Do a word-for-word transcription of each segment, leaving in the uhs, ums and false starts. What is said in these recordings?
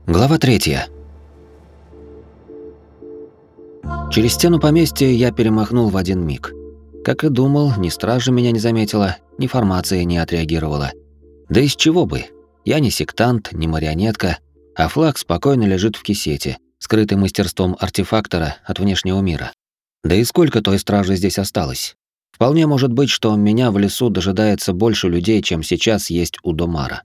Глава третья. Через стену поместья я перемахнул в один миг. Как и думал, ни стража меня не заметила, ни формация не отреагировала. Да из чего бы? Я не сектант, не марионетка, а флаг спокойно лежит в кисете, скрытый мастерством артефактора от внешнего мира. Да и сколько той стражи здесь осталось? Вполне может быть, что меня в лесу дожидается больше людей, чем сейчас есть у Домара.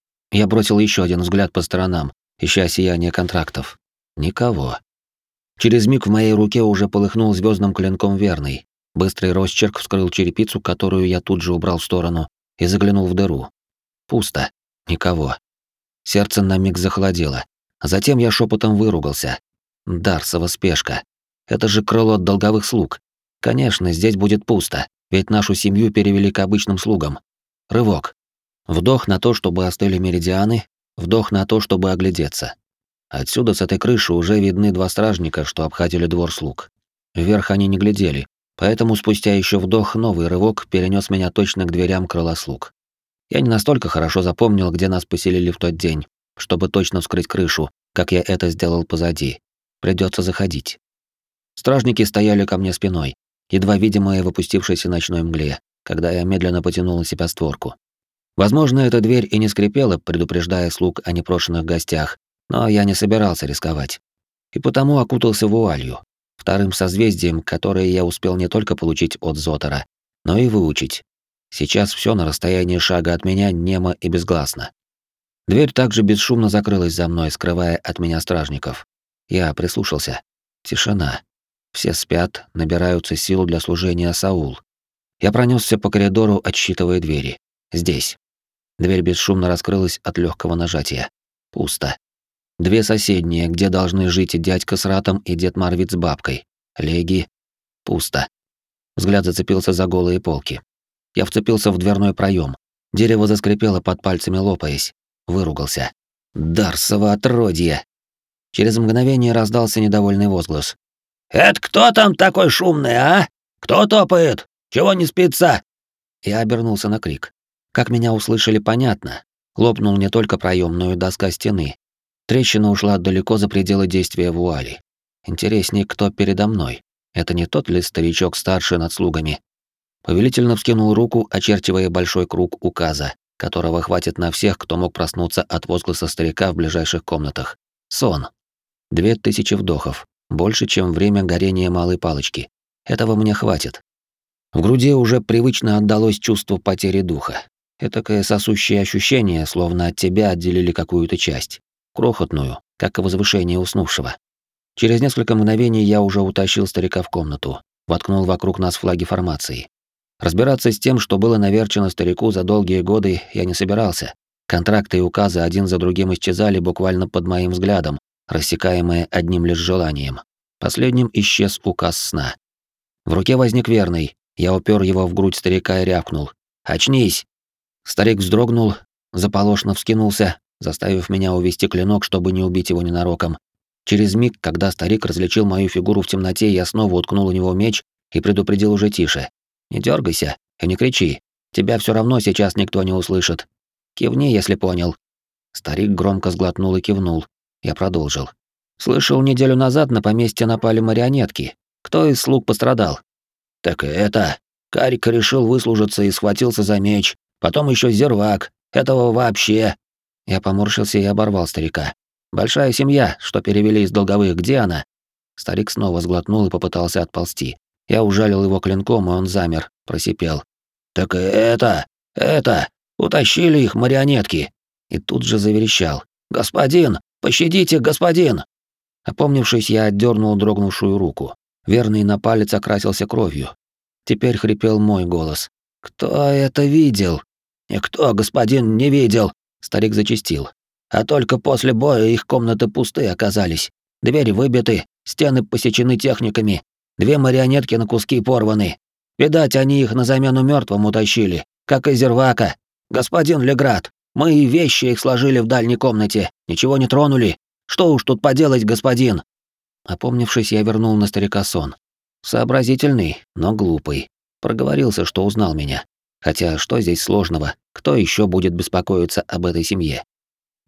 Я бросил еще один взгляд по сторонам, ища сияние контрактов. Никого. Через миг в моей руке уже полыхнул звездным клинком верный. Быстрый росчерк вскрыл черепицу, которую я тут же убрал в сторону, и заглянул в дыру. Пусто. Никого. Сердце на миг захолодело. Затем я шепотом выругался. Дарсова спешка. Это же крыло долговых слуг. Конечно, здесь будет пусто, ведь нашу семью перевели к обычным слугам. Рывок. Вдох на то, чтобы остыли меридианы, вдох на то, чтобы оглядеться. Отсюда, с этой крыши, уже видны два стражника, что обходили двор слуг. Вверх они не глядели, поэтому спустя еще вдох новый рывок перенес меня точно к дверям крыла слуг. Я не настолько хорошо запомнил, где нас поселили в тот день, чтобы точно вскрыть крышу, как я это сделал позади. Придется заходить. Стражники стояли ко мне спиной, едва видимые в опустившейся ночной мгле, когда я медленно потянул на себя створку. Возможно, эта дверь и не скрипела, предупреждая слуг о непрошенных гостях, но я не собирался рисковать. И потому окутался вуалью, вторым созвездием, которое я успел не только получить от Зотара, но и выучить. Сейчас все на расстоянии шага от меня немо и безгласно. Дверь также бесшумно закрылась за мной, скрывая от меня стражников. Я прислушался. Тишина. Все спят, набираются сил для служения Саул. Я пронесся по коридору, отсчитывая двери. Здесь. Дверь бесшумно раскрылась от легкого нажатия. Пусто. Две соседние, где должны жить и дядька с ратом, и дед Марвит с бабкой. Леги. Пусто. Взгляд зацепился за голые полки. Я вцепился в дверной проем. Дерево заскрипело под пальцами, лопаясь. Выругался. Дарсово отродье! Через мгновение раздался недовольный возглас. «Это кто там такой шумный, а? Кто топает? Чего не спится?» Я обернулся на крик. Как меня услышали, понятно. Лопнул не только проем, но и доска стены. Трещина ушла далеко за пределы действия вуали. Интереснее, кто передо мной. Это не тот ли старичок старший над слугами? Повелительно вскинул руку, очерчивая большой круг указа, которого хватит на всех, кто мог проснуться от возгласа старика в ближайших комнатах. Сон. Две тысячи вдохов. Больше, чем время горения малой палочки. Этого мне хватит. В груди уже привычно отдалось чувство потери духа. Этакое сосущее ощущение, словно от тебя отделили какую-то часть. Крохотную, как и возвышение уснувшего. Через несколько мгновений я уже утащил старика в комнату, воткнул вокруг нас флаги формации. Разбираться с тем, что было наверчено старику за долгие годы, я не собирался. Контракты и указы один за другим исчезали буквально под моим взглядом, рассекаемые одним лишь желанием. Последним исчез указ сна. В руке возник верный, я упер его в грудь старика и рявкнул. «Очнись!» Старик вздрогнул, заполошно вскинулся, заставив меня увести клинок, чтобы не убить его ненароком. Через миг, когда старик различил мою фигуру в темноте, я снова уткнул у него меч и предупредил уже тише. «Не дергайся и не кричи. Тебя все равно сейчас никто не услышит. Кивни, если понял». Старик громко сглотнул и кивнул. Я продолжил. «Слышал, неделю назад на поместье напали марионетки. Кто из слуг пострадал?» «Так это... Карик решил выслужиться и схватился за меч. Потом еще Зервак. Этого вообще...» Я поморщился и оборвал старика. «Большая семья, что перевели из долговых, где она?» Старик снова сглотнул и попытался отползти. Я ужалил его клинком, и он замер, просипел. «Так это... это... утащили их марионетки!» И тут же заверещал. «Господин! Пощадите, господин!» Опомнившись, я отдернул дрогнувшую руку. Верный на палец окрасился кровью. Теперь хрипел мой голос. «Кто это видел?» «Никто, господин, не видел!» Старик зачастил. «А только после боя их комнаты пусты оказались. Двери выбиты, стены посечены техниками. Две марионетки на куски порваны. Видать, они их на замену мертвым утащили, как и Зервака. Господин Леград, мы и вещи их сложили в дальней комнате, ничего не тронули. Что уж тут поделать, господин?» Опомнившись, я вернул на старика сон. Сообразительный, но глупый. Проговорился, что узнал меня. Хотя что здесь сложного? Кто еще будет беспокоиться об этой семье?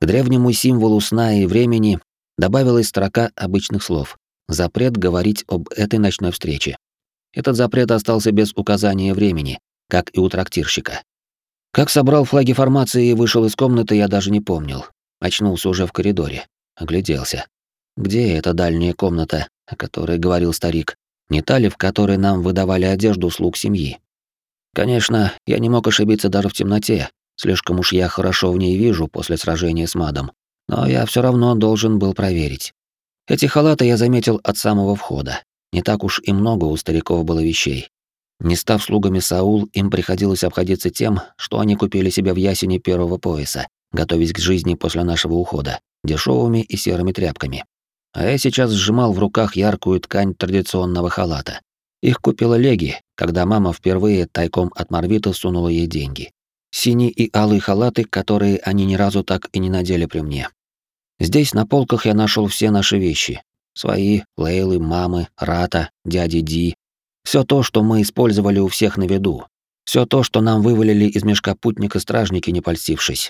К древнему символу сна и времени добавилась строка обычных слов: запрет говорить об этой ночной встрече. Этот запрет остался без указания времени, как и у трактирщика. Как собрал флаги формации и вышел из комнаты, я даже не помнил. Очнулся уже в коридоре. Огляделся. Где эта дальняя комната, о которой говорил старик? Не та ли, в которой нам выдавали одежду слуг семьи? Конечно, я не мог ошибиться даже в темноте. Слишком уж я хорошо в ней вижу после сражения с Мадом. Но я все равно должен был проверить. Эти халаты я заметил от самого входа. Не так уж и много у стариков было вещей. Не став слугами Саул, им приходилось обходиться тем, что они купили себе в ясене первого пояса, готовясь к жизни после нашего ухода, дешевыми и серыми тряпками. А я сейчас сжимал в руках яркую ткань традиционного халата. Их купила Леги, когда мама впервые тайком от Марвита сунула ей деньги. Синий и алый халаты, которые они ни разу так и не надели при мне. Здесь на полках я нашел все наши вещи. Свои, Лейлы, мамы, Рата, дяди Ди. Все то, что мы использовали у всех на виду. Все то, что нам вывалили из мешка путника-стражники, не польстившись.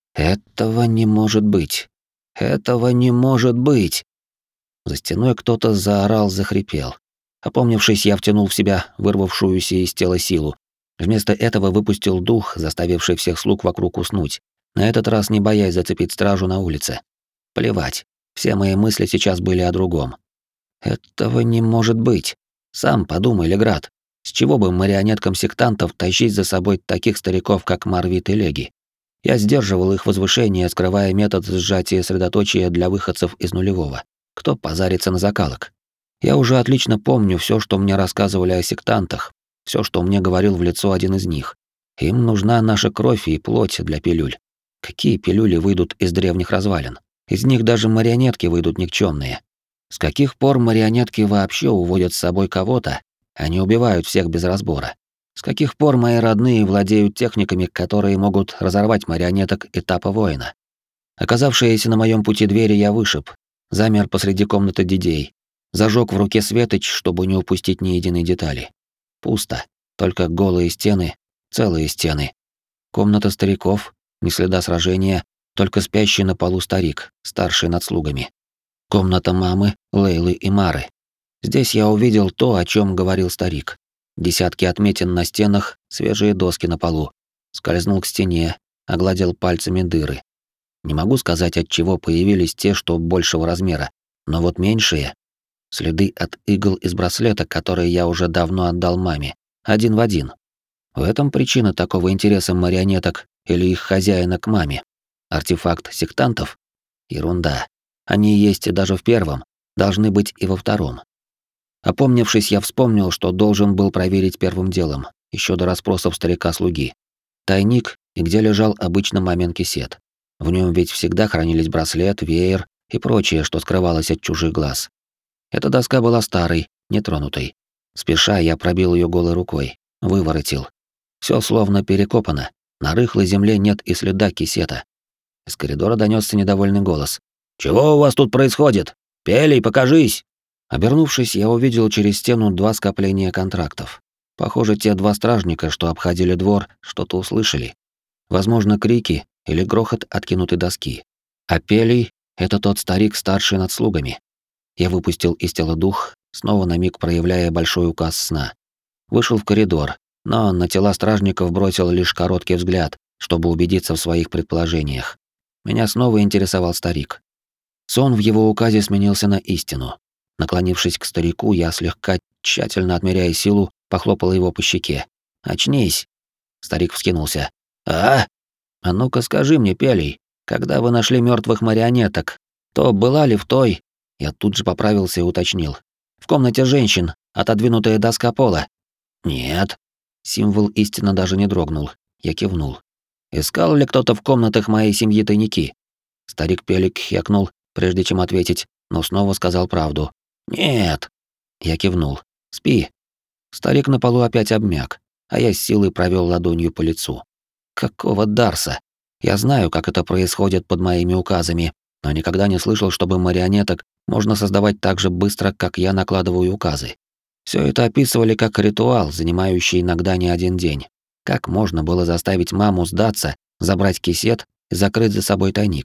Этого не может быть. Этого не может быть. За стеной кто-то заорал, захрипел. Опомнившись, я втянул в себя вырвавшуюся из тела силу. Вместо этого выпустил дух, заставивший всех слуг вокруг уснуть, на этот раз не боясь зацепить стражу на улице. Плевать. Все мои мысли сейчас были о другом. Этого не может быть. Сам подумай, Леград. С чего бы марионеткам сектантов тащить за собой таких стариков, как Марвит и Леги? Я сдерживал их возвышение, скрывая метод сжатия средоточия для выходцев из нулевого. Кто позарится на закалок? Я уже отлично помню все, что мне рассказывали о сектантах, все, что мне говорил в лицо один из них. Им нужна наша кровь и плоть для пилюль. Какие пилюли выйдут из древних развалин? Из них даже марионетки выйдут никчемные. С каких пор марионетки вообще уводят с собой кого-то, а не убивают всех без разбора? С каких пор мои родные владеют техниками, которые могут разорвать марионеток этапа воина? Оказавшиеся на моем пути двери я вышиб, замер посреди комнаты Дидей, зажег в руке светоч, чтобы не упустить ни единой детали. Пусто, только голые стены, целые стены. Комната стариков, ни следа сражения, только спящий на полу старик, старший над слугами. Комната мамы, Лейлы и Мары. Здесь я увидел то, о чем говорил старик. Десятки отметин на стенах, свежие доски на полу. Скользнул к стене, огладил пальцами дыры. Не могу сказать, от чего появились те, что большего размера, но вот меньшие. Следы от игл из браслета, которые я уже давно отдал маме. Один в один. В этом причина такого интереса марионеток или их хозяина к маме. Артефакт сектантов? Ерунда. Они есть и даже в первом, должны быть и во втором. Опомнившись, я вспомнил, что должен был проверить первым делом, еще до расспросов старика-слуги. Тайник и где лежал обычно мамин кисет. В нем ведь всегда хранились браслет, веер и прочее, что скрывалось от чужих глаз. Эта доска была старой, нетронутой. Спеша, я пробил ее голой рукой, выворотил. Все словно перекопано, на рыхлой земле нет и следа кисета. Из коридора донесся недовольный голос. «Чего у вас тут происходит? Пелей, покажись!» Обернувшись, я увидел через стену два скопления контрактов. Похоже, те два стражника, что обходили двор, что-то услышали. Возможно, крики или грохот откинутой доски. А Пелей — это тот старик, старший над слугами. Я выпустил из тела дух, снова на миг проявляя большой указ сна. Вышел в коридор, но на тела стражников бросил лишь короткий взгляд, чтобы убедиться в своих предположениях. Меня снова интересовал старик. Сон в его указе сменился на истину. Наклонившись к старику, я слегка, тщательно отмеряя силу, похлопал его по щеке. «Очнись!» Старик вскинулся. «А? А ну-ка скажи мне, Пелей, когда вы нашли мертвых марионеток, то была ли в той...» Я тут же поправился и уточнил. «В комнате женщин, отодвинутая доска пола?» «Нет». Символ истинно даже не дрогнул. Я кивнул. «Искал ли кто-то в комнатах моей семьи тайники?» Старик Пелик хекнул, прежде чем ответить, но снова сказал правду. «Нет». Я кивнул. «Спи». Старик на полу опять обмяк, а я с силой провел ладонью по лицу. Какого Дарса? Я знаю, как это происходит под моими указами, но никогда не слышал, чтобы марионеток можно создавать так же быстро, как я накладываю указы. Все это описывали как ритуал, занимающий иногда не один день. Как можно было заставить маму сдаться, забрать кисет и закрыть за собой тайник?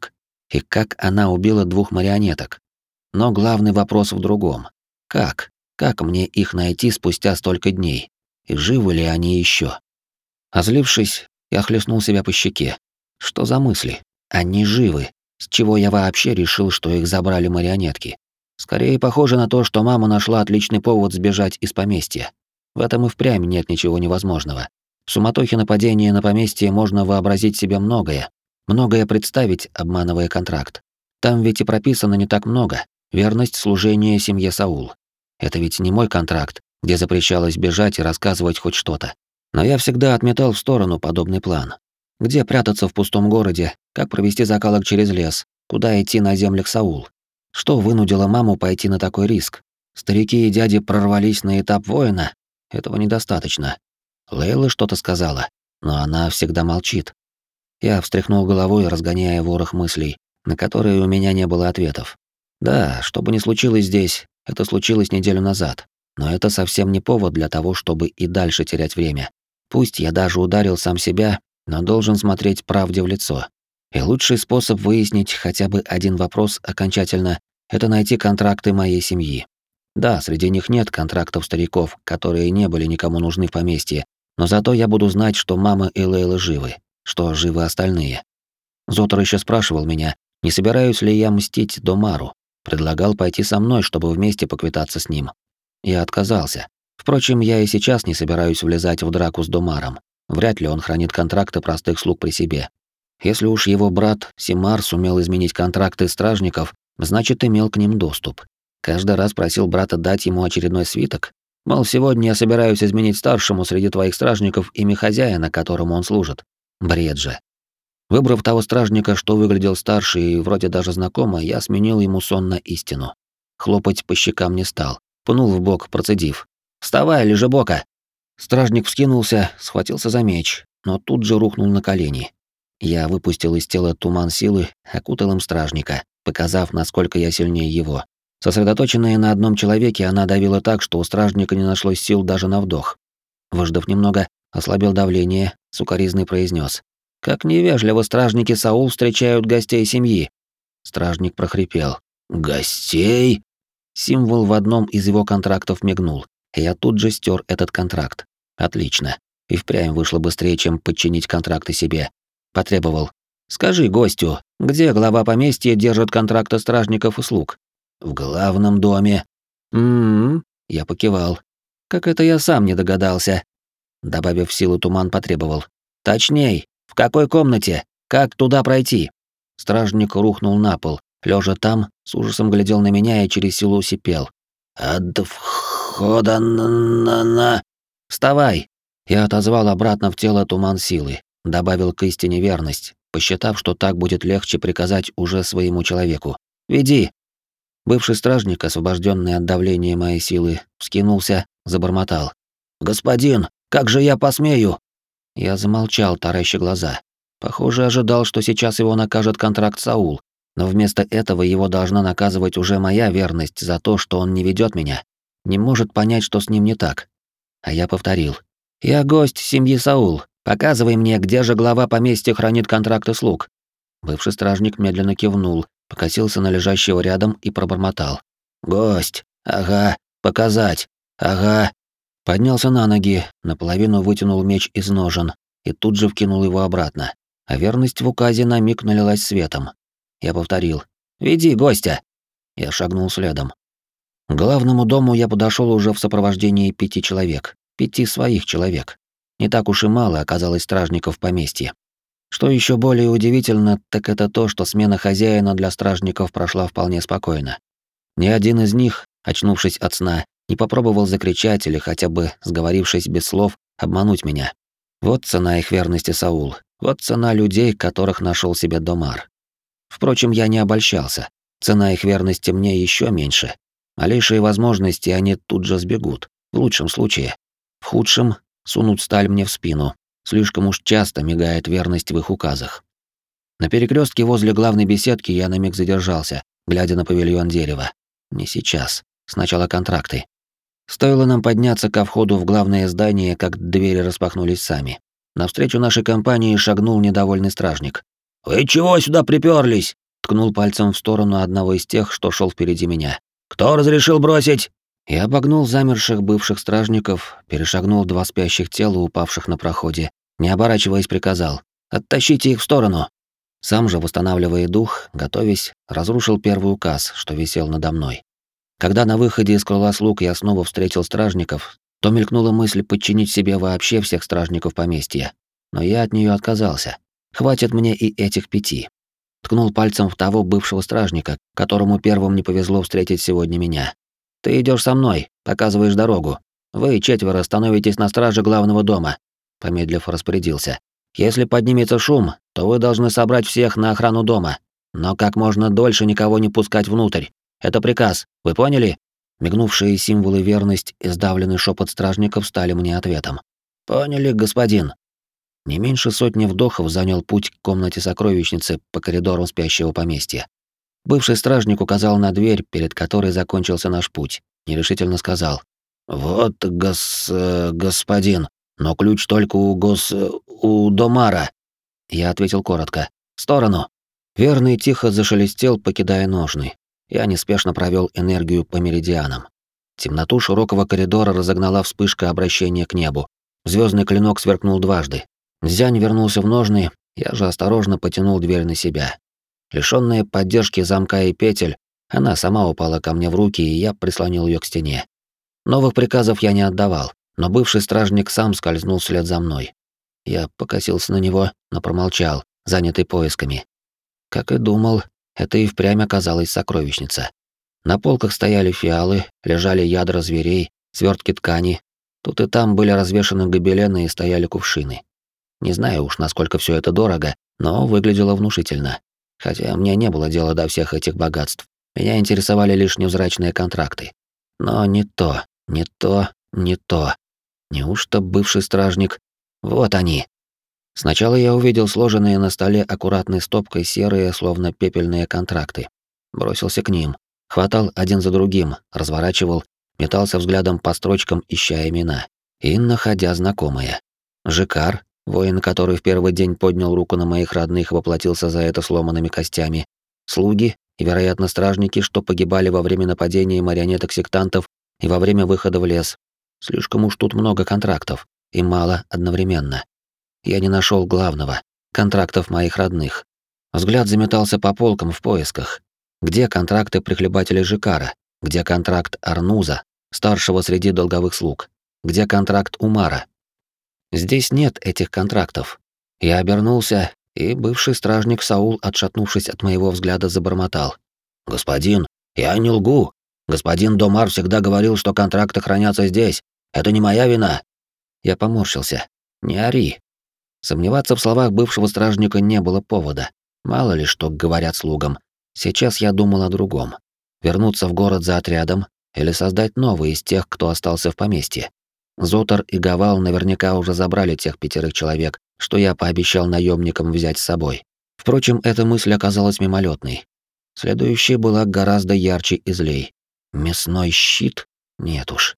И как она убила двух марионеток? Но главный вопрос в другом. Как? Как мне их найти спустя столько дней? И живы ли они еще? Озлившись, я хлестнул себя по щеке. Что за мысли? Они живы. С чего я вообще решил, что их забрали марионетки? Скорее похоже на то, что мама нашла отличный повод сбежать из поместья. В этом и впрямь нет ничего невозможного. В суматохе нападения на поместье можно вообразить себе многое. Многое представить, обманывая контракт. Там ведь и прописано не так много. Верность служения семье Саул. Это ведь не мой контракт, где запрещалось бежать и рассказывать хоть что-то. Но я всегда отметал в сторону подобный план. Где прятаться в пустом городе, как провести закалок через лес, куда идти на землях Саул. Что вынудило маму пойти на такой риск? Старики и дяди прорвались на этап воина? Этого недостаточно. Лейла что-то сказала, но она всегда молчит. Я встряхнул головой, разгоняя ворох мыслей, на которые у меня не было ответов. Да, что бы ни случилось здесь, это случилось неделю назад. Но это совсем не повод для того, чтобы и дальше терять время. Пусть я даже ударил сам себя, но должен смотреть правде в лицо. И лучший способ выяснить хотя бы один вопрос окончательно — это найти контракты моей семьи. Да, среди них нет контрактов стариков, которые не были никому нужны в поместье, но зато я буду знать, что мама и Лейла живы, что живы остальные. Зотер еще спрашивал меня, не собираюсь ли я мстить Домару, предлагал пойти со мной, чтобы вместе поквитаться с ним. Я отказался. Впрочем, я и сейчас не собираюсь влезать в драку с Домаром. Вряд ли он хранит контракты простых слуг при себе. Если уж его брат Симар сумел изменить контракты стражников, значит, имел к ним доступ. Каждый раз просил брата дать ему очередной свиток. Мол, сегодня я собираюсь изменить старшему среди твоих стражников имя хозяина, которому он служит. Бред же. Выбрав того стражника, что выглядел старше и вроде даже знакомо, я сменил ему сон на истину. Хлопать по щекам не стал. Пнул в бок, процедив: «Вставай, лежебока!» Стражник вскинулся, схватился за меч, но тут же рухнул на колени. Я выпустил из тела туман силы, окутал им стражника, показав, насколько я сильнее его. Сосредоточенная на одном человеке, она давила так, что у стражника не нашлось сил даже на вдох. Выждав немного, ослабил давление, сукоризный произнес: «Как невежливо стражники Саул встречают гостей семьи!» Стражник прохрипел: «Гостей?» Символ в одном из его контрактов мигнул, и я тут же стер этот контракт. Отлично. И впрямь вышло быстрее, чем подчинить контракты себе. Потребовал: «Скажи гостю, где глава поместья держит контракты стражников и слуг?» «В главном доме». «М-м-м», я покивал. «Как это я сам не догадался?» Добавив силу, туман потребовал: «Точней, в какой комнате? Как туда пройти?» Стражник рухнул на пол, лежа там, с ужасом глядел на меня и через силу сипел: «От входа на... на...» «Вставай!» Я отозвал обратно в тело туман силы, добавил к истине верность, посчитав, что так будет легче приказать уже своему человеку. «Веди!» Бывший стражник, освобожденный от давления моей силы, вскинулся, забормотал: «Господин, как же я посмею?» Я замолчал, тараща глаза. Похоже, ожидал, что сейчас его накажет контракт Саул, но вместо этого его должна наказывать уже моя верность за то, что он не ведет меня, не может понять, что с ним не так. А я повторил: «Я гость семьи Саул. Показывай мне, где же глава поместья хранит контракты слуг». Бывший стражник медленно кивнул, покосился на лежащего рядом и пробормотал: «Гость. Ага. Показать. Ага». Поднялся на ноги, наполовину вытянул меч из ножен и тут же вкинул его обратно. А верность в указе на миг налилась светом. Я повторил: «Веди гостя». Я шагнул следом. К главному дому я подошел уже в сопровождении пяти человек. Пяти своих человек. Не так уж и мало оказалось стражников в поместье. Что еще более удивительно, так это то, что смена хозяина для стражников прошла вполне спокойно. Ни один из них, очнувшись от сна, не попробовал закричать или хотя бы, сговорившись без слов, обмануть меня. Вот цена их верности, Саул. Вот цена людей, которых нашел себе Домар. Впрочем, я не обольщался. Цена их верности мне еще меньше. Малейшие возможности, они тут же сбегут. В лучшем случае. В худшем — сунут сталь мне в спину. Слишком уж часто мигает верность в их указах. На перекрестке возле главной беседки я на миг задержался, глядя на павильон дерева. Не сейчас. Сначала контракты. Стоило нам подняться ко входу в главное здание, как двери распахнулись сами. Навстречу нашей компании шагнул недовольный стражник. «Вы чего сюда приперлись? ткнул пальцем в сторону одного из тех, что шел впереди меня. «Кто разрешил бросить?» Я обогнул замерших бывших стражников, перешагнул два спящих тела, упавших на проходе, не оборачиваясь, приказал: «Оттащите их в сторону!» Сам же, восстанавливая дух, готовясь, разрушил первый указ, что висел надо мной. Когда на выходе из крыла слуг я снова встретил стражников, то мелькнула мысль подчинить себе вообще всех стражников поместья. Но я от нее отказался. Хватит мне и этих пяти. Ткнул пальцем в того бывшего стражника, которому первым не повезло встретить сегодня меня. «Ты идешь со мной, показываешь дорогу. Вы четверо становитесь на страже главного дома», — помедлив распорядился. «Если поднимется шум, то вы должны собрать всех на охрану дома, но как можно дольше никого не пускать внутрь. Это приказ, вы поняли?» Мигнувшие символы верность и сдавленный шепот стражников стали мне ответом. «Поняли, господин». Не меньше сотни вдохов занял путь к комнате сокровищницы по коридору спящего поместья. Бывший стражник указал на дверь, перед которой закончился наш путь. Нерешительно сказал: «Вот, гос... господин, но ключ только у гос... у Домара». Я ответил коротко: «В сторону». Верный тихо зашелестел, покидая ножны. Я неспешно провел энергию по меридианам. Темноту широкого коридора разогнала вспышка обращения к небу. Звездный клинок сверкнул дважды. Дзянь вернулся в ножны, я же осторожно потянул дверь на себя. Лишённая поддержки замка и петель, она сама упала ко мне в руки, и я прислонил её к стене. Новых приказов я не отдавал, но бывший стражник сам скользнул вслед за мной. Я покосился на него, но промолчал, занятый поисками. Как и думал, это и впрямь оказалась сокровищница. На полках стояли фиалы, лежали ядра зверей, свёртки ткани. Тут и там были развешаны гобелены и стояли кувшины. Не знаю уж, насколько всё это дорого, но выглядело внушительно. Хотя мне не было дела до всех этих богатств. Меня интересовали лишь невзрачные контракты. Но не то, не то, не то. Неужто бывший стражник? Вот они. Сначала я увидел сложенные на столе аккуратной стопкой серые, словно пепельные контракты. Бросился к ним, хватал один за другим, разворачивал, метался взглядом по строчкам, ища имена. И находя знакомые. Жикар, воин, который в первый день поднял руку на моих родных и воплотился за это сломанными костями. Слуги и, вероятно, стражники, что погибали во время нападения марионеток-сектантов и во время выхода в лес. Слишком уж тут много контрактов, и мало одновременно. Я не нашел главного — контрактов моих родных. Взгляд заметался по полкам в поисках. Где контракты прихлебателей Жикара? Где контракт Арнуза, старшего среди долговых слуг? Где контракт Умара? Здесь нет этих контрактов. Я обернулся, и бывший стражник Саул, отшатнувшись от моего взгляда, забормотал: «Господин, я не лгу. Господин Домар всегда говорил, что контракты хранятся здесь. Это не моя вина». Я поморщился. «Не ори». Сомневаться в словах бывшего стражника не было повода. Мало ли что говорят слугам. Сейчас я думал о другом. Вернуться в город за отрядом или создать новый из тех, кто остался в поместье. Зотар и Гавал наверняка уже забрали тех пятерых человек, что я пообещал наемникам взять с собой. Впрочем, эта мысль оказалась мимолетной. Следующая была гораздо ярче и злей. Мясной щит? Нет уж.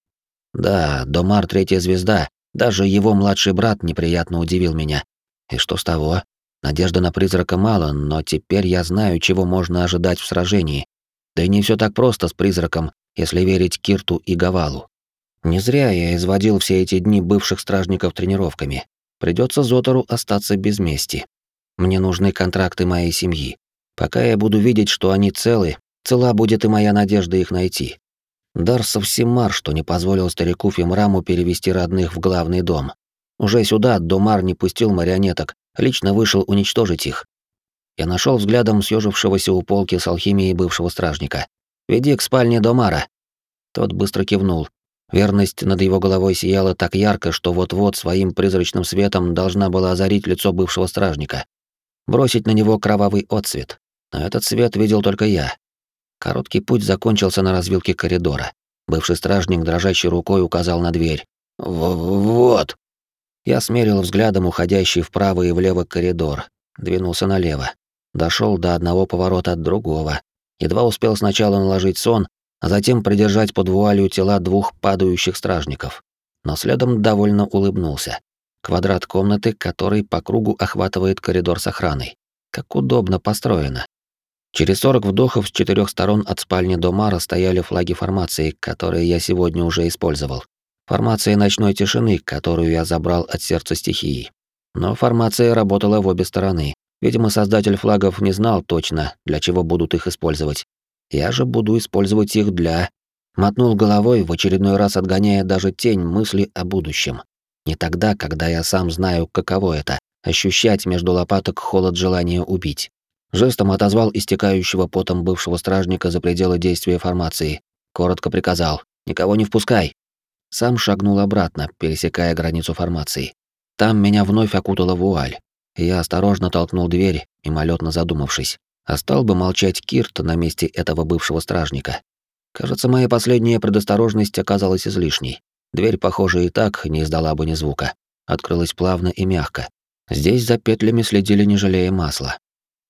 Да, Домар — третья звезда, даже его младший брат неприятно удивил меня. И что с того? Надежды на призрака мало, но теперь я знаю, чего можно ожидать в сражении. Да и не все так просто с призраком, если верить Кирту и Гавалу. Не зря я изводил все эти дни бывших стражников тренировками. Придется Зотару остаться без мести. Мне нужны контракты моей семьи. Пока я буду видеть, что они целы, цела будет и моя надежда их найти. Дар Совсемар, что не позволил старику Фимраму перевести родных в главный дом. Уже сюда Домар не пустил марионеток, лично вышел уничтожить их. Я нашел взглядом съежившегося у полки с алхимией бывшего стражника. «Веди к спальне Домара». Тот быстро кивнул. Верность над его головой сияла так ярко, что вот-вот своим призрачным светом должна была озарить лицо бывшего стражника. Бросить на него кровавый отсвет. Но этот свет видел только я. Короткий путь закончился на развилке коридора. Бывший стражник дрожащей рукой указал на дверь. «Вот». Я смерил взглядом уходящий вправо и влево коридор. Двинулся налево. Дошел до одного поворота от другого. Едва успел сначала наложить сон, а затем придержать под вуалью тела двух падающих стражников. Но следом довольно улыбнулся. Квадрат комнаты, который по кругу охватывает коридор с охраной. Как удобно построено. Через сорок вдохов с четырех сторон от спальни Домара стояли флаги формации, которые я сегодня уже использовал. Формация ночной тишины, которую я забрал от сердца стихии. Но формация работала в обе стороны. Видимо, создатель флагов не знал точно, для чего будут их использовать. Я же буду использовать их для... Мотнул головой, в очередной раз отгоняя даже тень мысли о будущем. Не тогда, когда я сам знаю, каково это — ощущать между лопаток холод желания убить. Жестом отозвал истекающего потом бывшего стражника за пределы действия формации. Коротко приказал: «Никого не впускай». Сам шагнул обратно, пересекая границу формации. Там меня вновь окутала вуаль. И я осторожно толкнул дверь, мимолетно задумавшись. А стал бы молчать Кирт на месте этого бывшего стражника? Кажется, моя последняя предосторожность оказалась излишней. Дверь, похоже, и так не издала бы ни звука. Открылась плавно и мягко. Здесь за петлями следили, не жалея масла.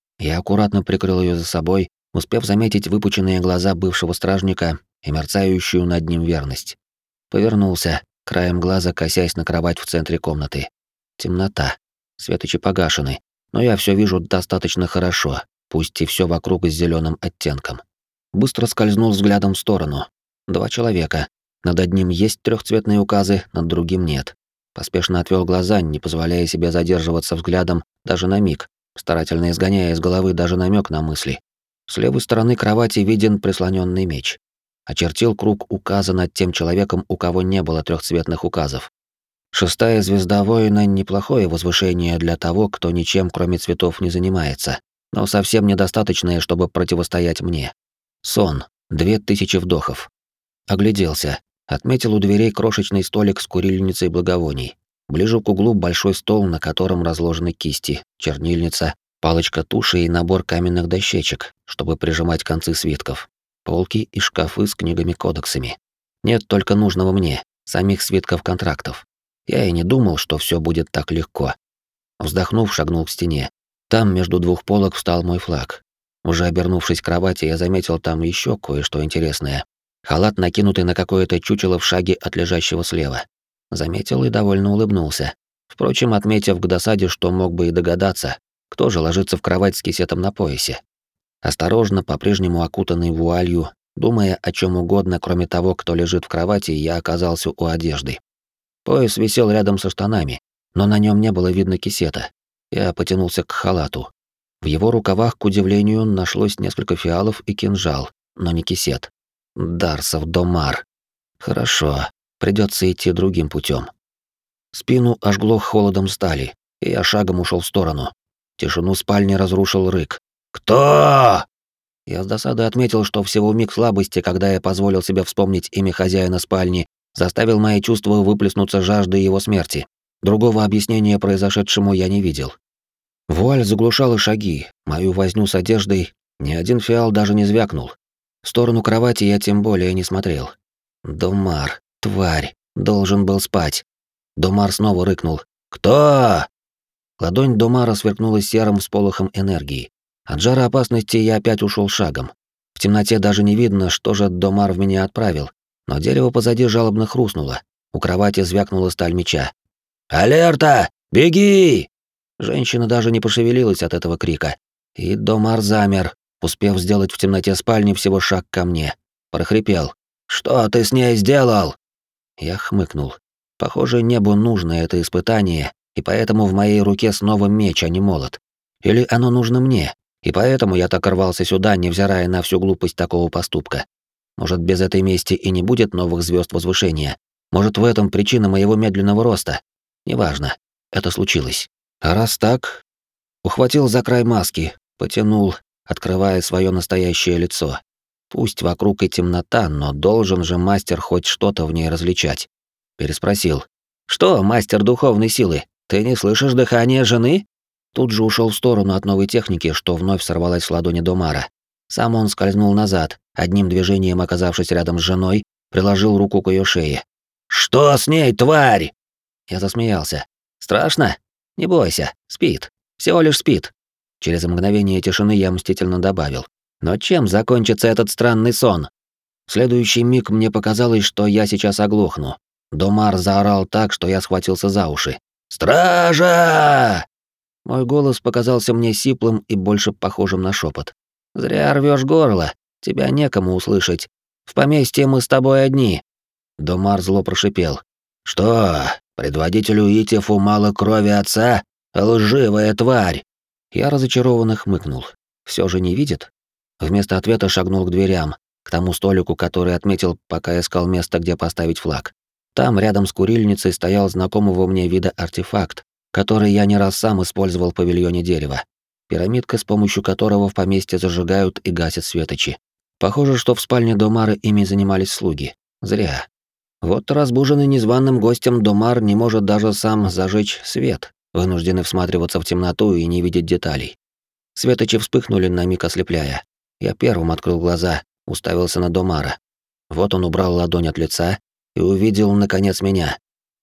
Я аккуратно прикрыл ее за собой, успев заметить выпученные глаза бывшего стражника и мерцающую над ним верность. Повернулся, краем глаза косясь на кровать в центре комнаты. Темнота. Светочи погашены, но я все вижу достаточно хорошо, пусть и все вокруг с зеленым оттенком. Быстро скользнул взглядом в сторону. Два человека. Над одним есть трехцветные указы, над другим нет. Поспешно отвел глаза, не позволяя себе задерживаться взглядом даже на миг, старательно изгоняя из головы даже намек на мысли. С левой стороны кровати виден прислоненный меч. Очертил круг указа над тем человеком, у кого не было трехцветных указов. Шестая звезда воина — неплохое возвышение для того, кто ничем, кроме цветов, не занимается, но совсем недостаточное, чтобы противостоять мне. Сон. Две тысячи вдохов. Огляделся. Отметил у дверей крошечный столик с курильницей благовоний. Ближе к углу большой стол, на котором разложены кисти, чернильница, палочка туши и набор каменных дощечек, чтобы прижимать концы свитков. Полки и шкафы с книгами-кодексами. Нет только нужного мне, самих свитков контрактов. Я и не думал, что все будет так легко. Вздохнув, шагнул к стене. Там между двух полок встал мой флаг. Уже обернувшись к кровати, я заметил там еще кое-что интересное. Халат, накинутый на какое-то чучело в шаге от лежащего слева. Заметил и довольно улыбнулся. Впрочем, отметив к досаде, что мог бы и догадаться, кто же ложится в кровать с кисетом на поясе. Осторожно, по-прежнему окутанный вуалью, думая о чем угодно, кроме того, кто лежит в кровати, я оказался у одежды. Пояс висел рядом со штанами, но на нем не было видно кисета. Я потянулся к халату. В его рукавах, к удивлению, нашлось несколько фиалов и кинжал, но не кисет. Дарсов Домар. Хорошо, придется идти другим путем. Спину ожгло холодом стали, и я шагом ушел в сторону. Тишину спальни разрушил рык. «Кто?» Я с досадой отметил, что всего миг слабости, когда я позволил себе вспомнить имя хозяина спальни, заставил мои чувства выплеснуться жаждой его смерти. Другого объяснения произошедшему я не видел. Вуаль заглушала шаги, мою возню с одеждой, ни один фиал даже не звякнул. В сторону кровати я тем более не смотрел. Домар, тварь, должен был спать. Домар снова рыкнул. «Кто?» Ладонь Домара сверкнула серым всполохом энергии. От жара опасности я опять ушел шагом. В темноте даже не видно, что же Домар в меня отправил, но дерево позади жалобно хрустнуло. У кровати звякнула сталь меча. «Алерта! Беги!» Женщина даже не пошевелилась от этого крика. И Домар замер, успев сделать в темноте спальни всего шаг ко мне. Прохрипел. «Что ты с ней сделал?» Я хмыкнул. Похоже, небу нужно это испытание, и поэтому в моей руке снова меч, а не молот. Или оно нужно мне, и поэтому я так рвался сюда, невзирая на всю глупость такого поступка. Может, без этой мести и не будет новых звезд возвышения. Может, в этом причина моего медленного роста. Неважно. Это случилось. А раз так... Ухватил за край маски, потянул, открывая свое настоящее лицо. Пусть вокруг и темнота, но должен же мастер хоть что-то в ней различать. Переспросил. «Что, мастер духовной силы, ты не слышишь дыхания жены?» Тут же ушел в сторону от новой техники, что вновь сорвалась с ладони Домара. Сам он скользнул назад, одним движением оказавшись рядом с женой, приложил руку к ее шее. «Что с ней, тварь?» Я засмеялся. «Страшно? Не бойся, спит. Всего лишь спит». Через мгновение тишины я мстительно добавил. «Но чем закончится этот странный сон?» В следующий миг мне показалось, что я сейчас оглохну. Домар заорал так, что я схватился за уши. «Стража!» Мой голос показался мне сиплым и больше похожим на шепот. Зря рвёшь горло, тебя некому услышать. В поместье мы с тобой одни». Домар зло прошипел. «Что, предводителю Итифу мало крови отца? Лживая тварь!» Я разочарованно хмыкнул. Всё же не видит? Вместо ответа шагнул к дверям, к тому столику, который отметил, пока искал место, где поставить флаг. Там, рядом с курильницей, стоял знакомого мне вида артефакт, который я не раз сам использовал в павильоне дерева. Пирамидка, с помощью которого в поместье зажигают и гасят светочи. Похоже, что в спальне Домара ими занимались слуги. Зря. Вот разбуженный незваным гостем Домар не может даже сам зажечь свет, вынужденный всматриваться в темноту и не видеть деталей. Светочи вспыхнули, на миг ослепляя. Я первым открыл глаза, уставился на Домара. Вот он убрал ладонь от лица и увидел, наконец, меня.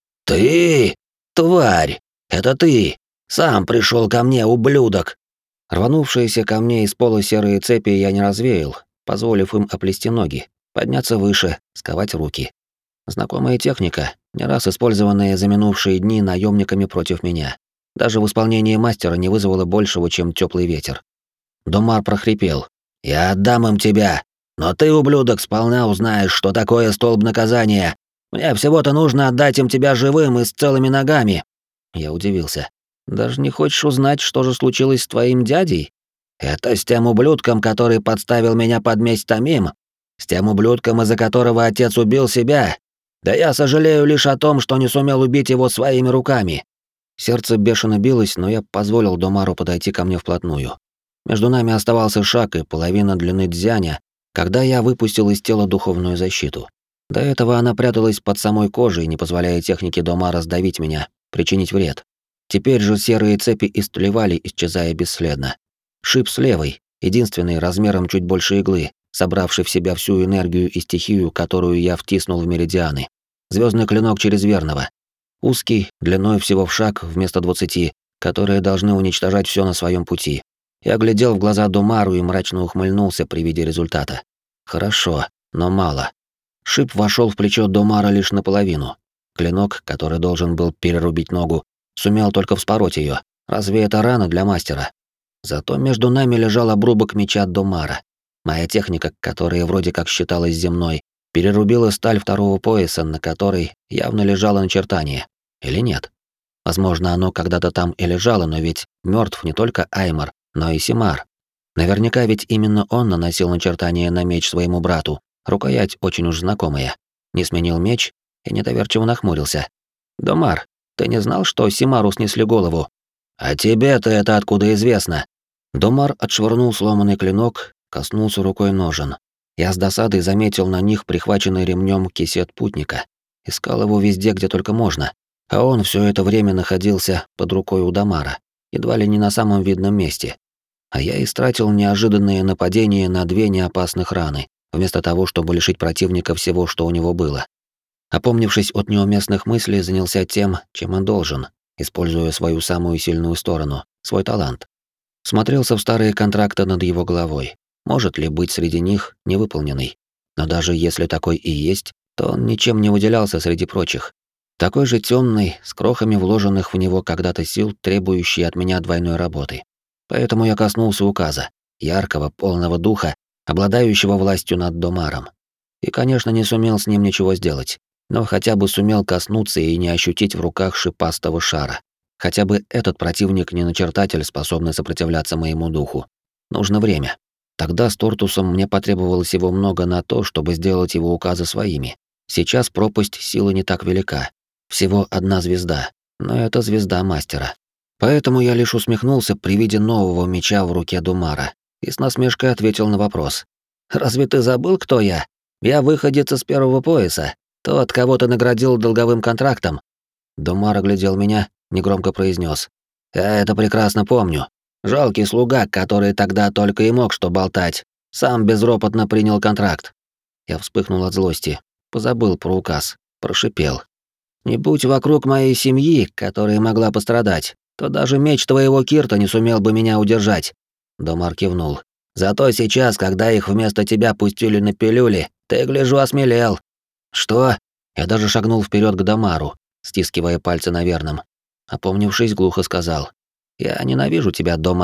«Ты, тварь! Это ты! Сам пришел ко мне, ублюдок!» Рванувшиеся ко мне из пола серые цепи я не развеял, позволив им оплести ноги, подняться выше, сковать руки. Знакомая техника, не раз использованная за минувшие дни наемниками против меня. Даже в исполнении мастера не вызвало большего, чем теплый ветер. Домар прохрипел. «Я отдам им тебя, но ты, ублюдок, сполна узнаешь, что такое столб наказания. Мне всего-то нужно отдать им тебя живым и с целыми ногами». Я удивился. «Даже не хочешь узнать, что же случилось с твоим дядей?» «Это с тем ублюдком, который подставил меня под месть Тамим? С тем ублюдком, из-за которого отец убил себя? Да я сожалею лишь о том, что не сумел убить его своими руками». Сердце бешено билось, но я позволил Домару подойти ко мне вплотную. Между нами оставался шаг и половина длины дзяня, когда я выпустил из тела духовную защиту. До этого она пряталась под самой кожей, не позволяя технике Домара сдавить меня, причинить вред. Теперь же серые цепи истлевали, исчезая бесследно. Шип с левой, единственный размером чуть больше иглы, собравший в себя всю энергию и стихию, которую я втиснул в меридианы. Звездный клинок через верного. Узкий, длиной всего в шаг вместо двадцати, которые должны уничтожать все на своем пути. Я глядел в глаза Домару и мрачно ухмыльнулся при виде результата. Хорошо, но мало. Шип вошел в плечо Домара лишь наполовину. Клинок, который должен был перерубить ногу, сумел только вспороть ее. Разве это рано для мастера? Зато между нами лежал обрубок меча Домара. Моя техника, которая вроде как считалась земной, перерубила сталь второго пояса, на которой явно лежало начертание. Или нет? Возможно, оно когда-то там и лежало, но ведь мертв не только Аймар, но и Симар. Наверняка ведь именно он наносил начертание на меч своему брату. Рукоять очень уж знакомая. Не сменил меч и недоверчиво нахмурился. «Домар, ты не знал, что Симару снесли голову?» «А тебе-то это откуда известно?» Домар отшвырнул сломанный клинок, коснулся рукой ножен. Я с досадой заметил на них прихваченный ремнем кисет путника. Искал его везде, где только можно. А он все это время находился под рукой у Домара, едва ли не на самом видном месте. А я истратил неожиданное нападение на две неопасных раны, вместо того, чтобы лишить противника всего, что у него было. Опомнившись от неуместных мыслей, занялся тем, чем он должен, используя свою самую сильную сторону, свой талант. Смотрелся в старые контракты над его головой. Может ли быть среди них невыполненный? Но даже если такой и есть, то он ничем не выделялся среди прочих. Такой же темный, с крохами вложенных в него когда-то сил, требующий от меня двойной работы. Поэтому я коснулся указа, яркого, полного духа, обладающего властью над Домаром. И, конечно, не сумел с ним ничего сделать, но хотя бы сумел коснуться и не ощутить в руках шипастого шара. Хотя бы этот противник не начертатель, способный сопротивляться моему духу. Нужно время. Тогда с Тортусом мне потребовалось его много на то, чтобы сделать его указы своими. Сейчас пропасть силы не так велика. Всего одна звезда, но это звезда мастера. Поэтому я лишь усмехнулся при виде нового меча в руке Домара и с насмешкой ответил на вопрос. «Разве ты забыл, кто я? Я выходец из первого пояса, тот, кого ты наградил долговым контрактом». Домар оглядел меня, негромко произнес: «Я это прекрасно помню. Жалкий слуга, который тогда только и мог что болтать, сам безропотно принял контракт». Я вспыхнул от злости, позабыл про указ, прошипел: «Не будь вокруг моей семьи, которая могла пострадать, то даже меч твоего Кирта не сумел бы меня удержать». Домар кивнул. «Зато сейчас, когда их вместо тебя пустили на пилюли, ты, гляжу, осмелел». «Что?» Я даже шагнул вперед к Домару, стискивая пальцы на верном. Опомнившись, глухо сказал: «Я ненавижу тебя, Домар.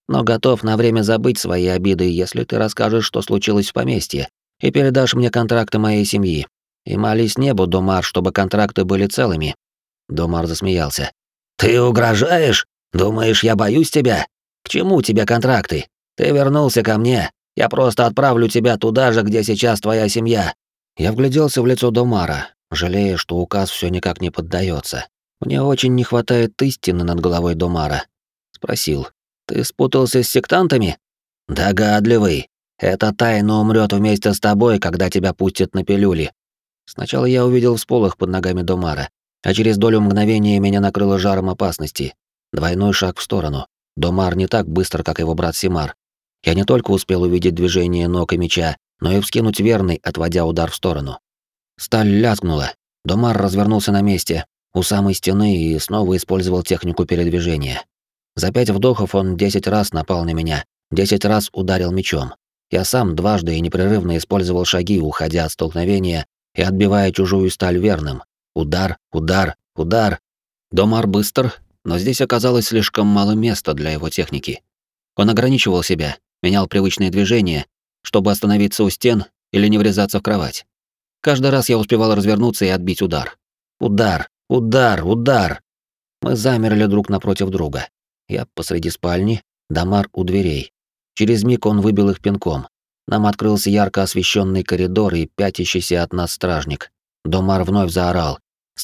но готов на время забыть свои обиды, если ты расскажешь, что случилось в поместье, и передашь мне контракты моей семьи. И молись небу, Домар, чтобы контракты были целыми». Домар засмеялся. «Ты угрожаешь? Думаешь, я боюсь тебя? К чему тебе контракты? Ты вернулся ко мне. Я просто отправлю тебя туда же, где сейчас твоя семья». Я вгляделся в лицо Домара, жалея, что указ все никак не поддается. Мне очень не хватает истины над головой Домара. Спросил: «Ты спутался с сектантами?» «Догадливый. Эта тайна умрет вместе с тобой, когда тебя пустят на пилюли». Сначала я увидел всполох под ногами Домара, а через долю мгновения меня накрыло жаром опасности. Двойной шаг в сторону. Домар не так быстр, как его брат Симар. Я не только успел увидеть движение ног и меча, но и вскинуть верный, отводя удар в сторону. Сталь лязгнула. Домар развернулся на месте, у самой стены, и снова использовал технику передвижения. За пять вдохов он десять раз напал на меня, десять раз ударил мечом. Я сам дважды и непрерывно использовал шаги, уходя от столкновения и отбивая чужую сталь верным. Удар, удар, удар. Домар быстр, но здесь оказалось слишком мало места для его техники. Он ограничивал себя, менял привычные движения, чтобы остановиться у стен или не врезаться в кровать. Каждый раз я успевал развернуться и отбить удар. Удар, удар, удар. Мы замерли друг напротив друга. Я посреди спальни, Домар у дверей. Через миг он выбил их пинком. Нам открылся ярко освещенный коридор и пятящийся от нас стражник. Домар вновь заорал: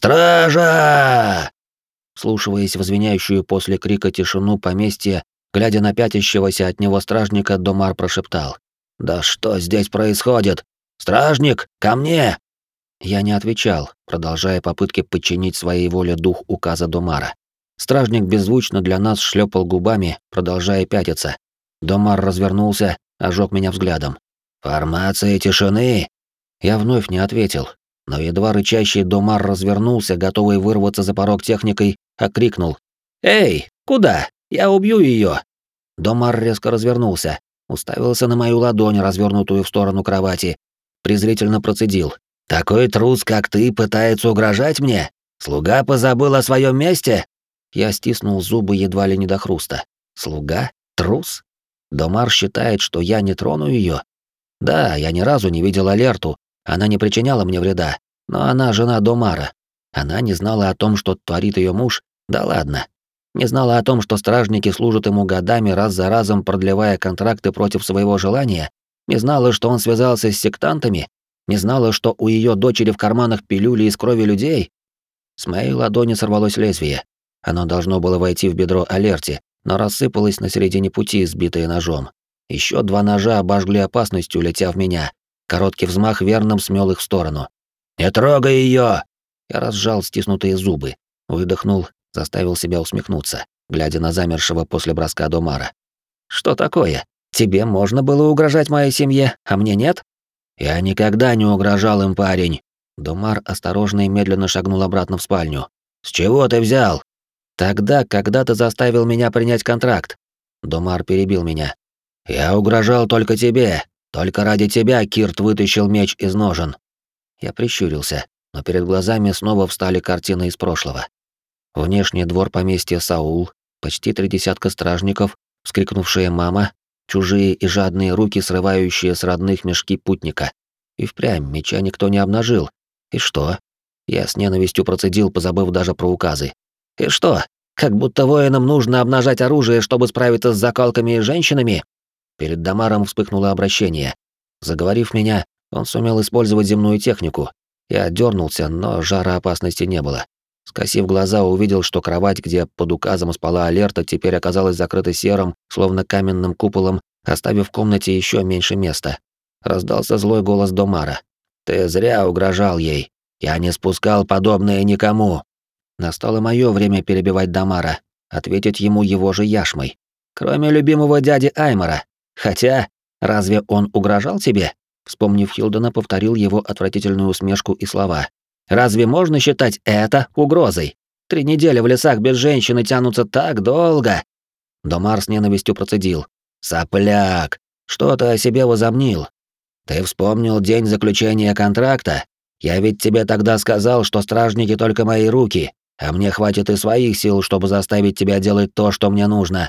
«Стража!» Вслушиваясь в звенящую после крика тишину поместья, глядя на пятящегося от него стражника, Домар прошептал: «Да что здесь происходит? Стражник, ко мне!» Я не отвечал, продолжая попытки подчинить своей воле дух указа Домара. Стражник беззвучно для нас шлепал губами, продолжая пятиться. Домар развернулся, ожег меня взглядом. «Формация тишины!» Я вновь не ответил, но едва рычащий Домар развернулся, готовый вырваться за порог техникой, окрикнул: «Эй, куда? Я убью ее!» Домар резко развернулся, уставился на мою ладонь, развернутую в сторону кровати, презрительно процедил: «Такой трус, как ты, пытается угрожать мне? Слуга позабыл о своем месте?» Я стиснул зубы едва ли не до хруста. «Слуга? Трус? Домар считает, что я не трону ее. Да, я ни разу не видел Алерту, она не причиняла мне вреда, но она жена Домара. Она не знала о том, что творит ее муж, да ладно. Не знала о том, что стражники служат ему годами, раз за разом продлевая контракты против своего желания, не знала, что он связался с сектантами, не знала, что у ее дочери в карманах пилюли из крови людей. С моей ладони сорвалось лезвие. Оно должно было войти в бедро Алерте, но рассыпалось на середине пути, сбитое ножом. Еще два ножа обожгли опасностью, летя в меня. Короткий взмах верным смел их в сторону. «Не трогай ее!» Я разжал стиснутые зубы, выдохнул, заставил себя усмехнуться, глядя на замершего после броска Домара. «Что такое? Тебе можно было угрожать моей семье, а мне нет?» «Я никогда не угрожал им, парень!» Домар осторожно и медленно шагнул обратно в спальню. «С чего ты взял?» «Тогда, когда ты заставил меня принять контракт». Домар перебил меня. «Я угрожал только тебе. Только ради тебя Кирт вытащил меч из ножен». Я прищурился, но перед глазами снова встали картины из прошлого. Внешний двор поместья Саул, почти три десятка стражников, вскрикнувшая мама, чужие и жадные руки, срывающие с родных мешки путника. И впрямь меча никто не обнажил. И что? Я с ненавистью процедил, позабыв даже про указы. И что? Как будто воинам нужно обнажать оружие, чтобы справиться с закалками и женщинами? Перед Домаром вспыхнуло обращение. Заговорив меня, он сумел использовать земную технику. Я дернулся, но жара опасности не было. Скосив глаза, увидел, что кровать, где под указом спала Алерта, теперь оказалась закрыта серым, словно каменным куполом, оставив в комнате еще меньше места. Раздался злой голос Домара. «Ты зря угрожал ей. Я не спускал подобное никому». Настало мое время перебивать Домара, ответить ему его же яшмой. «Кроме любимого дяди Аймара. Хотя, разве он угрожал тебе?» Вспомнив Хилдена, повторил его отвратительную усмешку и слова. «Разве можно считать это угрозой? Три недели в лесах без женщины тянутся так долго!» Домар с ненавистью процедил. «Сопляк! Что ты о себе возомнил? Ты вспомнил день заключения контракта? Я ведь тебе тогда сказал, что стражники только мои руки, а мне хватит и своих сил, чтобы заставить тебя делать то, что мне нужно.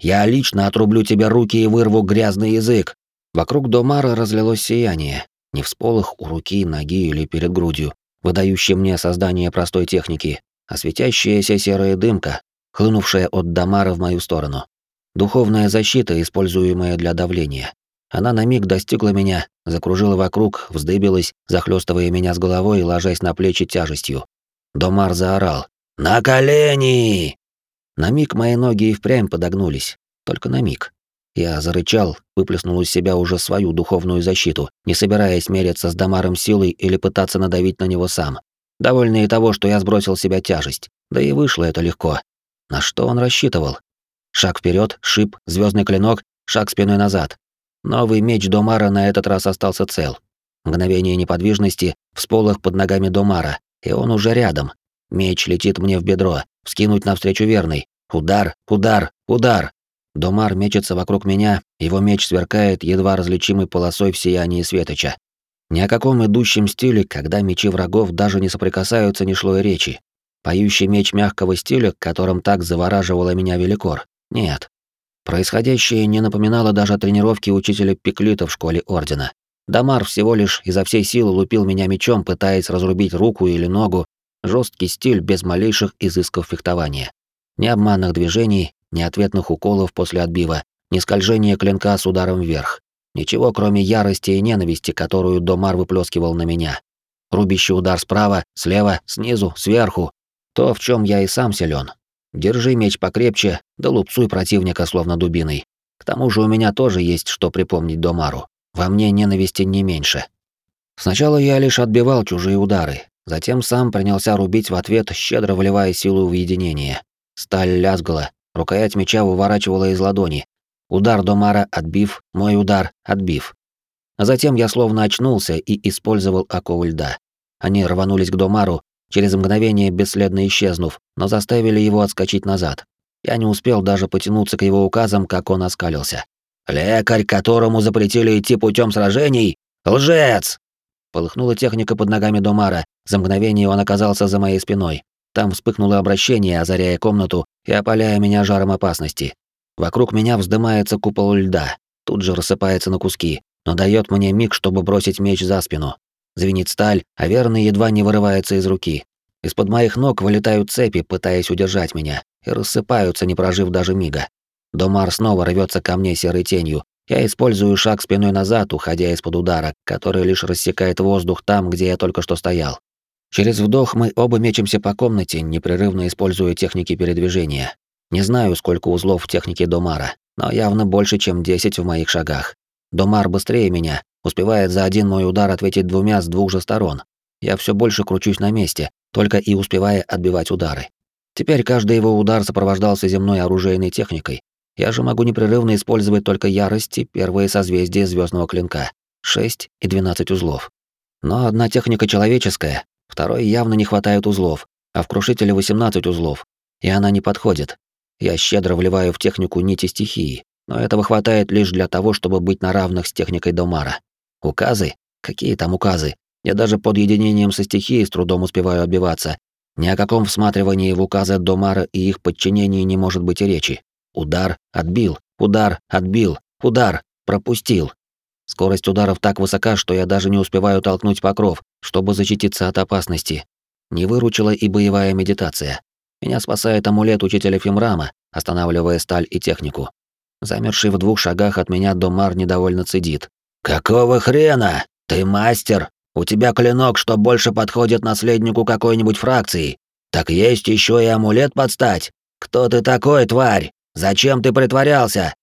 Я лично отрублю тебе руки и вырву грязный язык!» Вокруг Домара разлилось сияние, не всполох у руки, ноги или перед грудью, выдающий мне создание простой техники, а светящаяся серая дымка, хлынувшая от Домара в мою сторону. Духовная защита, используемая для давления. Она на миг достигла меня, закружила вокруг, вздыбилась, захлестывая меня с головой и ложась на плечи тяжестью. Домар заорал: «На колени!» На миг мои ноги и впрямь подогнулись. Только на миг. Я зарычал, выплеснул из себя уже свою духовную защиту, не собираясь мериться с Домаром силой или пытаться надавить на него сам. Довольный и того, что я сбросил с себя тяжесть. Да и вышло это легко. На что он рассчитывал? Шаг вперед, шип, звездный клинок, шаг спиной назад. Новый меч Домара на этот раз остался цел. Мгновение неподвижности, всполох под ногами Домара, и он уже рядом. Меч летит мне в бедро, вскинуть навстречу верный. Удар, удар, удар. Домар мечется вокруг меня, его меч сверкает едва различимой полосой в сиянии светоча. Ни о каком идущем стиле, когда мечи врагов даже не соприкасаются, не шло и речи. Поющий меч мягкого стиля, которым так завораживала меня Великор. Нет. Происходящее не напоминало даже тренировки учителя Пиклита в школе Ордена. Домар всего лишь изо всей силы лупил меня мечом, пытаясь разрубить руку или ногу. Жесткий стиль без малейших изысков фехтования. Ни обманных движений, ни ответных уколов после отбива, ни скольжения клинка с ударом вверх. Ничего, кроме ярости и ненависти, которую Домар выплескивал на меня. Рубящий удар справа, слева, снизу, сверху. То, в чем я и сам силен. Держи меч покрепче, да лупцуй противника словно дубиной. К тому же у меня тоже есть что припомнить Домару. Во мне ненависти не меньше. Сначала я лишь отбивал чужие удары, затем сам принялся рубить в ответ, щедро вливая силу в единение. Сталь лязгала, рукоять меча выворачивала из ладони. Удар Домара отбив, мой удар отбив. А затем я словно очнулся и использовал оковы льда. Они рванулись к Домару, через мгновение бесследно исчезнув, но заставили его отскочить назад. Я не успел даже потянуться к его указам, как он оскалился. «Лекарь, которому запретили идти путем сражений? Лжец!» Полыхнула техника под ногами Домара. За мгновение он оказался за моей спиной. Там вспыхнуло обращение, озаряя комнату и опаляя меня жаром опасности. Вокруг меня вздымается купол льда, тут же рассыпается на куски, но дает мне миг, чтобы бросить меч за спину. Звенит сталь, а верный едва не вырывается из руки. Из-под моих ног вылетают цепи, пытаясь удержать меня, и рассыпаются, не прожив даже мига. Домар снова рвется ко мне серой тенью. Я использую шаг спиной назад, уходя из-под удара, который лишь рассекает воздух там, где я только что стоял. Через вдох мы оба мечемся по комнате, непрерывно используя техники передвижения. Не знаю, сколько узлов в технике Домара, но явно больше, чем десять в моих шагах. Домар быстрее меня, успевает за один мой удар ответить двумя с двух же сторон. Я все больше кручусь на месте, только и успевая отбивать удары. Теперь каждый его удар сопровождался земной оружейной техникой. Я же могу непрерывно использовать только ярости, первые созвездия звездного клинка. шесть и двенадцать узлов. Но одна техника человеческая, второй явно не хватает узлов, а в крушителе восемнадцать узлов, и она не подходит. Я щедро вливаю в технику нити стихии, но этого хватает лишь для того, чтобы быть на равных с техникой Домара. Указы? Какие там указы? Я даже под единением со стихией с трудом успеваю отбиваться. Ни о каком всматривании в указы Домара и их подчинении не может быть и речи. Удар, отбил, удар, отбил, удар, пропустил. Скорость ударов так высока, что я даже не успеваю толкнуть покров, чтобы защититься от опасности. Не выручила и боевая медитация. Меня спасает амулет учителя Фимрама, останавливая сталь и технику. Замерший в двух шагах от меня Домар недовольно цедит. «Какого хрена? Ты мастер! У тебя клинок, что больше подходит наследнику какой-нибудь фракции. Так есть еще и амулет под стать. Кто ты такой, тварь? Зачем ты притворялся?»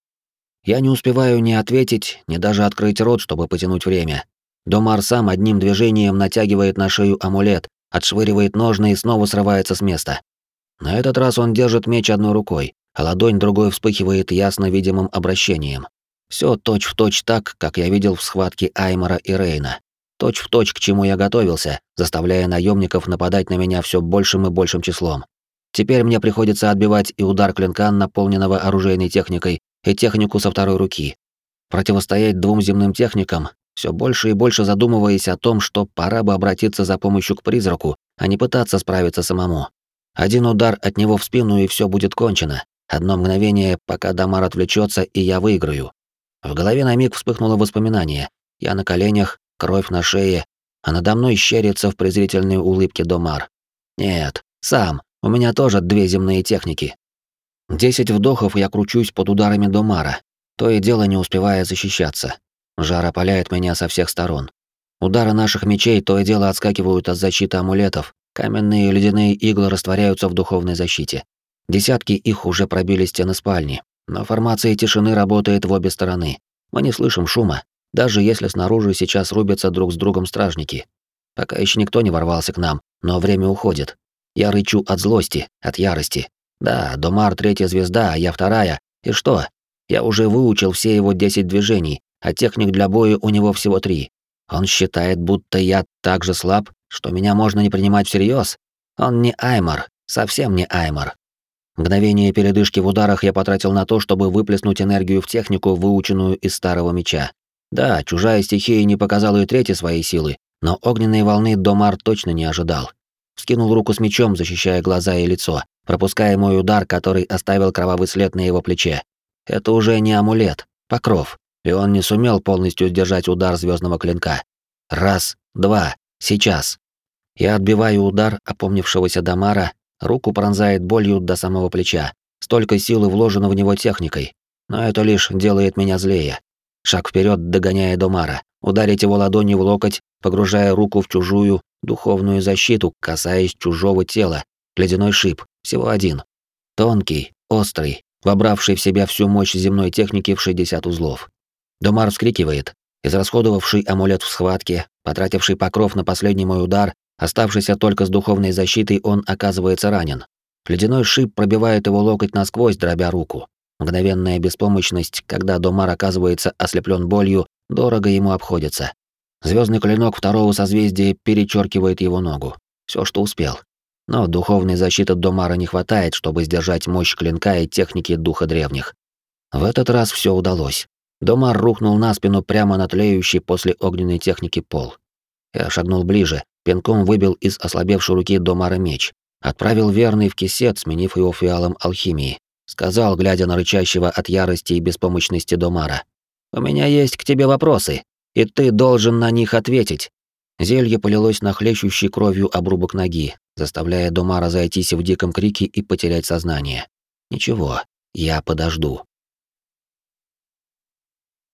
Я не успеваю ни ответить, ни даже открыть рот, чтобы потянуть время. Домар сам одним движением натягивает на шею амулет, отшвыривает ножны и снова срывается с места. На этот раз он держит меч одной рукой, а ладонь другой вспыхивает ясно видимым обращением. Все точь-в-точь так, как я видел в схватке Аймара и Рейна. Точь-в-точь, к чему я готовился, заставляя наемников нападать на меня все большим и большим числом. Теперь мне приходится отбивать и удар клинка, наполненного оружейной техникой, и технику со второй руки. Противостоять двум земным техникам, все больше и больше задумываясь о том, что пора бы обратиться за помощью к призраку, а не пытаться справиться самому. Один удар от него в спину, и все будет кончено. Одно мгновение, пока Дамар отвлечется, и я выиграю. В голове на миг вспыхнуло воспоминание. Я на коленях, кровь на шее, а надо мной щерится в презрительной улыбке Домар. Нет, сам, у меня тоже две земные техники. Десять вдохов я кручусь под ударами Домара, то и дело не успевая защищаться. Жар опаляет меня со всех сторон. Удары наших мечей то и дело отскакивают от защиты амулетов, каменные и ледяные иглы растворяются в духовной защите. Десятки их уже пробили стены спальни, но формация тишины работает в обе стороны. Мы не слышим шума, даже если снаружи сейчас рубятся друг с другом стражники. Пока еще никто не ворвался к нам, но время уходит. Я рычу от злости, от ярости. Да, Домар третья звезда, а я вторая. И что? Я уже выучил все его десять движений, а техник для боя у него всего три. Он считает, будто я так же слаб, что меня можно не принимать всерьез. Он не Аймар, совсем не Аймар. Мгновение передышки в ударах я потратил на то, чтобы выплеснуть энергию в технику, выученную из старого меча. Да, чужая стихия не показала и трети своей силы, но огненные волны Домар точно не ожидал. Вскинул руку с мечом, защищая глаза и лицо, пропуская мой удар, который оставил кровавый след на его плече. Это уже не амулет, покров, и он не сумел полностью сдержать удар звездного клинка. Раз, два, сейчас. Я отбиваю удар опомнившегося Домара, руку пронзает болью до самого плеча. Столько силы вложено в него техникой, но это лишь делает меня злее. Шаг вперед, догоняя Домара, ударить его ладонью в локоть, погружая руку в чужую духовную защиту, касаясь чужого тела. Ледяной шип, всего один. Тонкий, острый, вобравший в себя всю мощь земной техники в шестьдесят узлов. Домар вскрикивает, израсходовавший амулет в схватке, потративший покров на последний мой удар, оставшийся только с духовной защитой, он оказывается ранен. Ледяной шип пробивает его локоть насквозь, дробя руку. Мгновенная беспомощность, когда Домар оказывается ослеплен болью, дорого ему обходится. Звездный клинок второго созвездия перечеркивает его ногу. Все, что успел. Но духовной защиты Домара не хватает, чтобы сдержать мощь клинка и техники духа древних. В этот раз все удалось. Домар рухнул на спину прямо на тлеющий после огненной техники пол. Я шагнул ближе, пинком выбил из ослабевшей руки Домара меч, отправил верный в кисет, сменив его фиалом алхимии. Сказал, глядя на рычащего от ярости и беспомощности Домара: «У меня есть к тебе вопросы, и ты должен на них ответить». Зелье полилось на хлещущий кровью обрубок ноги, заставляя Домара зайтись в диком крике и потерять сознание. Ничего, я подожду.